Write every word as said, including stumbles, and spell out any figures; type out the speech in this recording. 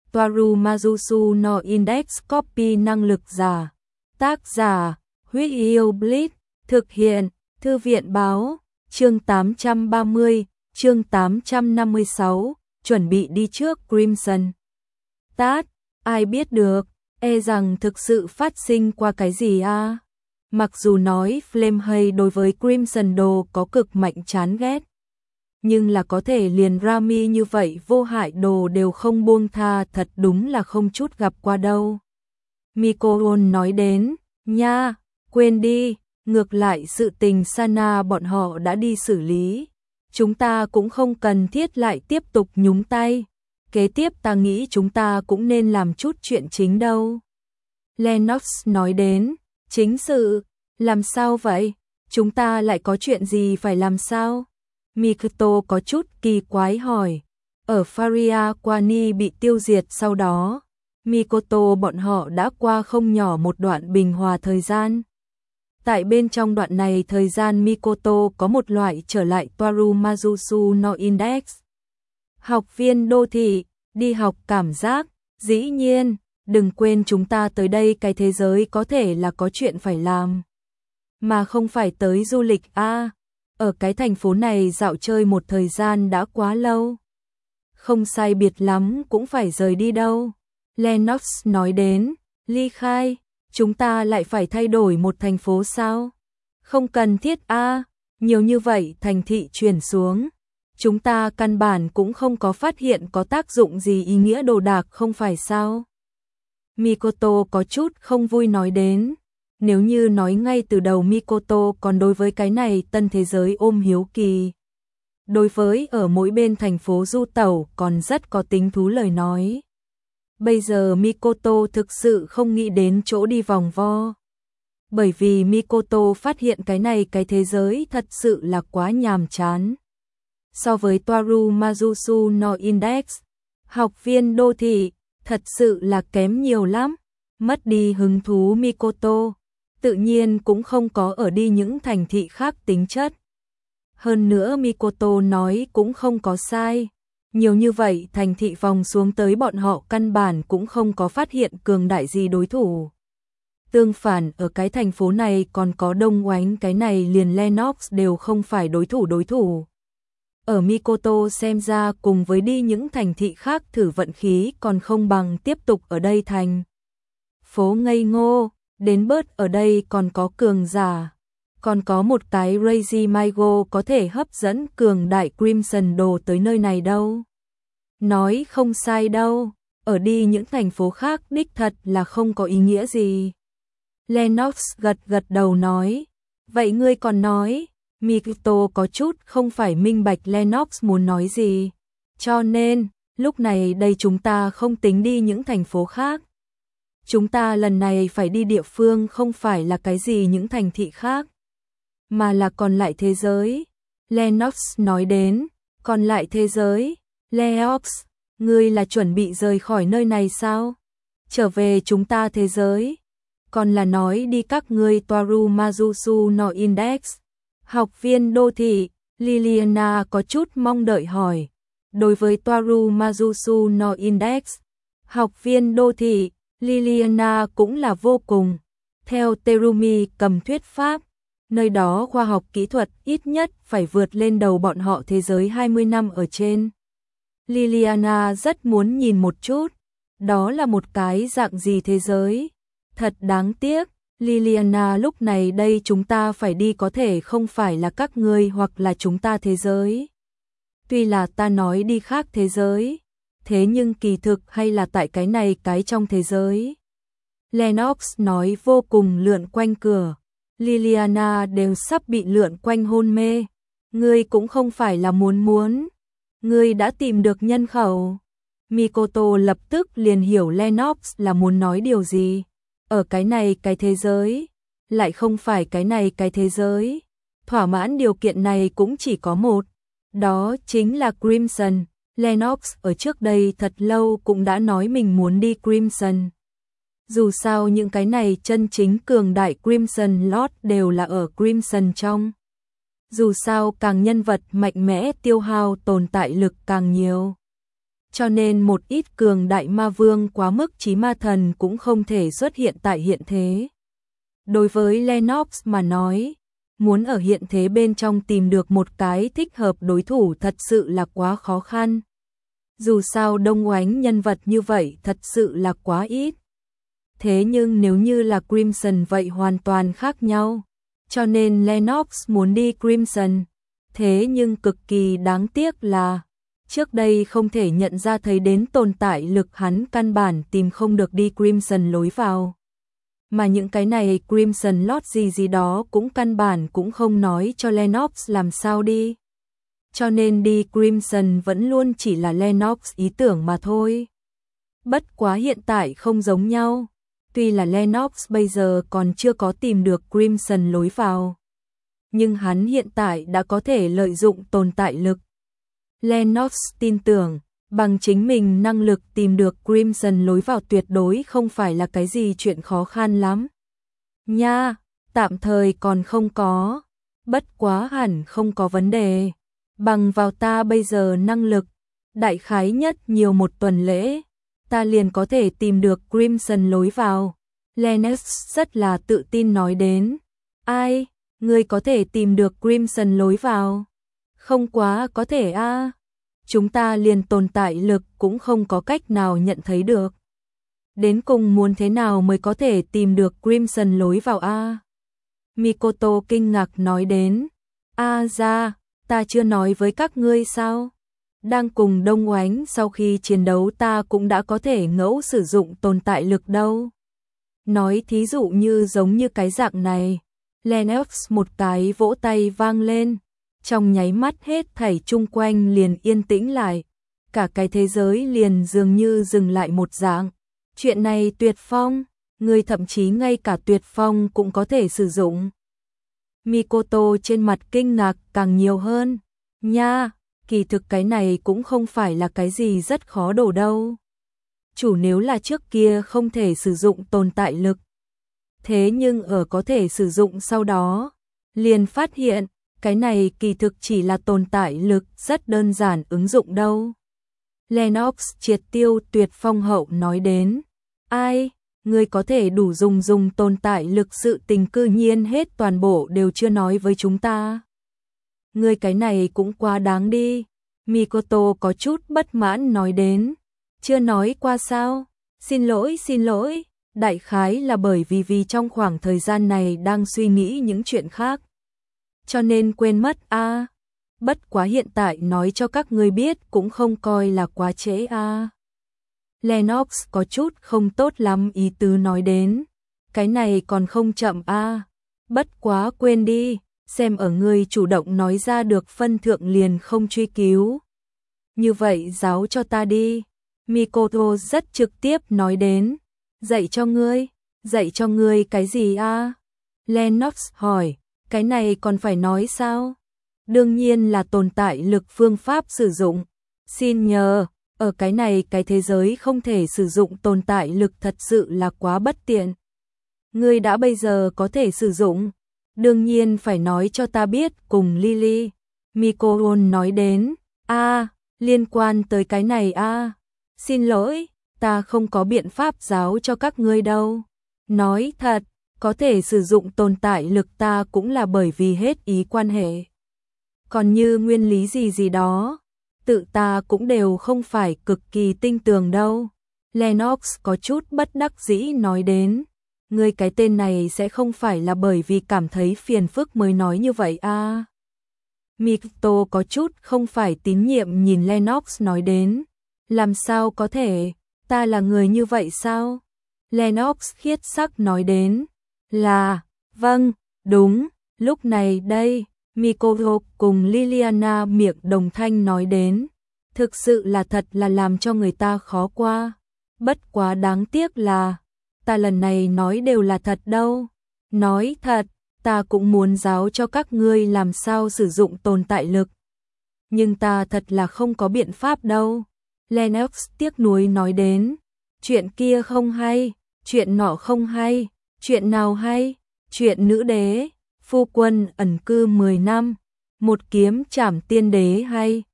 Toaru Mazusu no Index Copy năng lực giả. Tác giả, Huyết Yêu Blitz. Thực hiện, Thư viện báo. Chương tám trăm ba mươi, chương tám trăm năm mươi sáu, chuẩn bị đi trước Crimson. Tát, ai biết được, e rằng thực sự phát sinh qua cái gì a? À? Mặc dù nói Flamehay đối với Crimson đồ có cực mạnh chán ghét, nhưng là có thể liền Rami như vậy vô hại đồ đều không buông tha, thật đúng là không chút gặp qua đâu. Mikoon nói đến, nha, quên đi, ngược lại sự tình Sana bọn họ đã đi xử lý. Chúng ta cũng không cần thiết lại tiếp tục nhúng tay. Kế tiếp ta nghĩ chúng ta cũng nên làm chút chuyện chính đâu. Lennox nói đến, chính sự, làm sao vậy? Chúng ta lại có chuyện gì phải làm sao? Mikoto có chút kỳ quái hỏi. Ở Faria Kwani bị tiêu diệt sau đó, Mikoto bọn họ đã qua không nhỏ một đoạn bình hòa thời gian. Tại bên trong đoạn này thời gian Mikoto có một loại trở lại Toaru Mazusu no Index. Học viên đô thị, đi học cảm giác, dĩ nhiên, đừng quên chúng ta tới đây cái thế giới có thể là có chuyện phải làm. Mà không phải tới du lịch a à, ở cái thành phố này dạo chơi một thời gian đã quá lâu. Không sai biệt lắm cũng phải rời đi đâu. Lennox nói đến, ly khai. Chúng ta lại phải thay đổi một thành phố sao? Không cần thiết a, à, nhiều như vậy thành thị chuyển xuống. Chúng ta căn bản cũng không có phát hiện có tác dụng gì ý nghĩa đồ đạc không phải sao? Mikoto có chút không vui nói đến. Nếu như nói ngay từ đầu Mikoto còn đối với cái này tân thế giới ôm hiếu kỳ. Đối với ở mỗi bên thành phố du tẩu còn rất có tính thú lời nói. Bây giờ Mikoto thực sự không nghĩ đến chỗ đi vòng vo. Bởi vì Mikoto phát hiện cái này cái thế giới thật sự là quá nhàm chán. So với Toaru Mazusu no Index, học viên đô thị, thật sự là kém nhiều lắm. Mất đi hứng thú Mikoto, tự nhiên cũng không có ở đi những thành thị khác tính chất. Hơn nữa Mikoto nói cũng không có sai. Nhiều như vậy thành thị vòng xuống tới bọn họ căn bản cũng không có phát hiện cường đại gì đối thủ. Tương phản ở cái thành phố này còn có đông oánh cái này liền Lennox đều không phải đối thủ đối thủ. Ở Mikoto xem ra cùng với đi những thành thị khác thử vận khí còn không bằng tiếp tục ở đây thành. Phố ngây ngô, đến bớt ở đây còn có cường giả. Còn có một cái Crazy Maigo có thể hấp dẫn cường đại Crimson đồ tới nơi này đâu. Nói không sai đâu, ở đi những thành phố khác đích thật là không có ý nghĩa gì. Lennox gật gật đầu nói, vậy ngươi còn nói, Mikoto có chút không phải minh bạch Lennox muốn nói gì. Cho nên, lúc này đây chúng ta không tính đi những thành phố khác. Chúng ta lần này phải đi địa phương không phải là cái gì những thành thị khác, mà là còn lại thế giới. Lennox nói đến, còn lại thế giới. Lennox, ngươi là chuẩn bị rời khỏi nơi này sao? Trở về chúng ta thế giới. Còn là nói đi các ngươi Toaru Mazusu no Index. Học viên đô thị, Liliana có chút mong đợi hỏi. Đối với Toaru Mazusu no Index, học viên đô thị, Liliana cũng là vô cùng. Theo Terumi cầm thuyết pháp, nơi đó khoa học kỹ thuật ít nhất phải vượt lên đầu bọn họ thế giới hai mươi năm ở trên. Liliana rất muốn nhìn một chút, đó là một cái dạng gì thế giới. Thật đáng tiếc, Liliana lúc này đây chúng ta phải đi có thể không phải là các ngươi hoặc là chúng ta thế giới. Tuy là ta nói đi khác thế giới, thế nhưng kỳ thực hay là tại cái này cái trong thế giới. Lennox nói vô cùng lượn quanh cửa. Liliana đều sắp bị lượn quanh hôn mê. Ngươi cũng không phải là muốn muốn. Ngươi đã tìm được nhân khẩu. Mikoto lập tức liền hiểu Lennox là muốn nói điều gì. Ở cái này cái thế giới, lại không phải cái này cái thế giới. Thỏa mãn điều kiện này cũng chỉ có một. Đó chính là Crimson. Lennox ở trước đây thật lâu cũng đã nói mình muốn đi Crimson. Dù sao những cái này chân chính cường đại Crimson Lord đều là ở Crimson trong. Dù sao càng nhân vật mạnh mẽ tiêu hao tồn tại lực càng nhiều. cho nên một ít cường đại ma vương quá mức chí ma thần cũng không thể xuất hiện tại hiện thế. Đối với Lennox mà nói, muốn ở hiện thế bên trong tìm được một cái thích hợp đối thủ thật sự là quá khó khăn. Dù sao đông oánh nhân vật như vậy thật sự là quá ít. Thế nhưng nếu như là Crimson vậy hoàn toàn khác nhau. Cho nên Lennox muốn đi Crimson. Thế nhưng cực kỳ đáng tiếc là trước đây không thể nhận ra thấy đến tồn tại lực hắn căn bản tìm không được đi Crimson lối vào. Mà những cái này Crimson Lord gì gì đó cũng căn bản cũng không nói cho Lennox làm sao đi. Cho nên đi Crimson vẫn luôn chỉ là Lennox ý tưởng mà thôi. Bất quá hiện tại không giống nhau. Tuy là Lennox bây giờ còn chưa có tìm được Crimson lối vào. Nhưng hắn hiện tại đã có thể lợi dụng tồn tại lực. Lennox tin tưởng, bằng chính mình năng lực tìm được Crimson lối vào tuyệt đối không phải là cái gì chuyện khó khăn lắm. Nha, tạm thời còn không có, bất quá hẳn không có vấn đề. Bằng vào ta bây giờ năng lực, đại khái nhất nhiều một tuần lễ, ta liền có thể tìm được Crimson lối vào. Lennox rất là tự tin nói đến. Ai, ngươi có thể tìm được Crimson lối vào? Không quá có thể a. À. Chúng ta liền tồn tại lực cũng không có cách nào nhận thấy được. Đến cùng muốn thế nào mới có thể tìm được Crimson lối vào a? À? Mikoto kinh ngạc nói đến. A à ra, ta chưa nói với các ngươi sao? Đang cùng Đông Oánh sau khi chiến đấu ta cũng đã có thể ngẫu sử dụng tồn tại lực đâu. Nói thí dụ như giống như cái dạng này. Lennox một cái vỗ tay vang lên. Trong nháy mắt hết thảy chung quanh liền yên tĩnh lại. Cả cái thế giới liền dường như dừng lại một dạng. Chuyện này tuyệt phong, người thậm chí ngay cả tuyệt phong cũng có thể sử dụng. Mikoto trên mặt kinh ngạc càng nhiều hơn. Nha, kỳ thực cái này cũng không phải là cái gì rất khó đổ đâu. Chủ nếu là trước kia không thể sử dụng tồn tại lực. Thế nhưng ở có thể sử dụng sau đó, liền phát hiện, cái này kỳ thực chỉ là tồn tại lực rất đơn giản ứng dụng đâu. Lennox triệt tiêu tuyệt phong hậu nói đến. Ai, người có thể đủ dùng dùng tồn tại lực sự tình cư nhiên hết toàn bộ đều chưa nói với chúng ta. Người cái này cũng quá đáng đi. Mikoto có chút bất mãn nói đến. Chưa nói qua sao? Xin lỗi xin lỗi. Đại khái là bởi vì vì trong khoảng thời gian này đang suy nghĩ những chuyện khác. Cho nên quên mất a. À. Bất quá hiện tại nói cho các ngươi biết cũng không coi là quá trễ a. À. Lennox có chút không tốt lắm ý tứ nói đến. Cái này còn không chậm a. À. Bất quá quên đi, xem ở ngươi chủ động nói ra được phân thượng liền không truy cứu. Như vậy giáo cho ta đi. Mikoto rất trực tiếp nói đến. Dạy cho ngươi, dạy cho ngươi cái gì a? À? Lennox hỏi, cái này còn phải nói sao? Đương nhiên là tồn tại lực phương pháp sử dụng. Xin nhờ, ở cái này cái thế giới không thể sử dụng tồn tại lực thật sự là quá bất tiện. Ngươi đã bây giờ có thể sử dụng, đương nhiên phải nói cho ta biết cùng Lily. Mikoto nói đến, a, à, liên quan tới cái này a, à. Xin lỗi. Ta không có biện pháp giáo cho các ngươi đâu. Nói thật, có thể sử dụng tồn tại lực ta cũng là bởi vì hết ý quan hệ. Còn như nguyên lý gì gì đó, tự ta cũng đều không phải cực kỳ tinh tường đâu. Lennox có chút bất đắc dĩ nói đến. Ngươi cái tên này sẽ không phải là bởi vì cảm thấy phiền phức mới nói như vậy à. Mikoto có chút không phải tín nhiệm nhìn Lennox nói đến. Làm sao có thể? Ta là người như vậy sao? Lennox khiết sắc nói đến. Là, vâng, đúng, lúc này đây, Mikoto cùng Liliana miệng đồng thanh nói đến. Thực sự là thật là làm cho người ta khó qua. Bất quá đáng tiếc là, ta lần này nói đều là thật đâu. Nói thật, ta cũng muốn giáo cho các ngươi làm sao sử dụng tồn tại lực. Nhưng ta thật là không có biện pháp đâu. Lennox tiếc nuối nói đến, chuyện kia không hay, chuyện nọ không hay, chuyện nào hay, chuyện nữ đế, phu quân ẩn cư mười năm, một kiếm trảm tiên đế hay,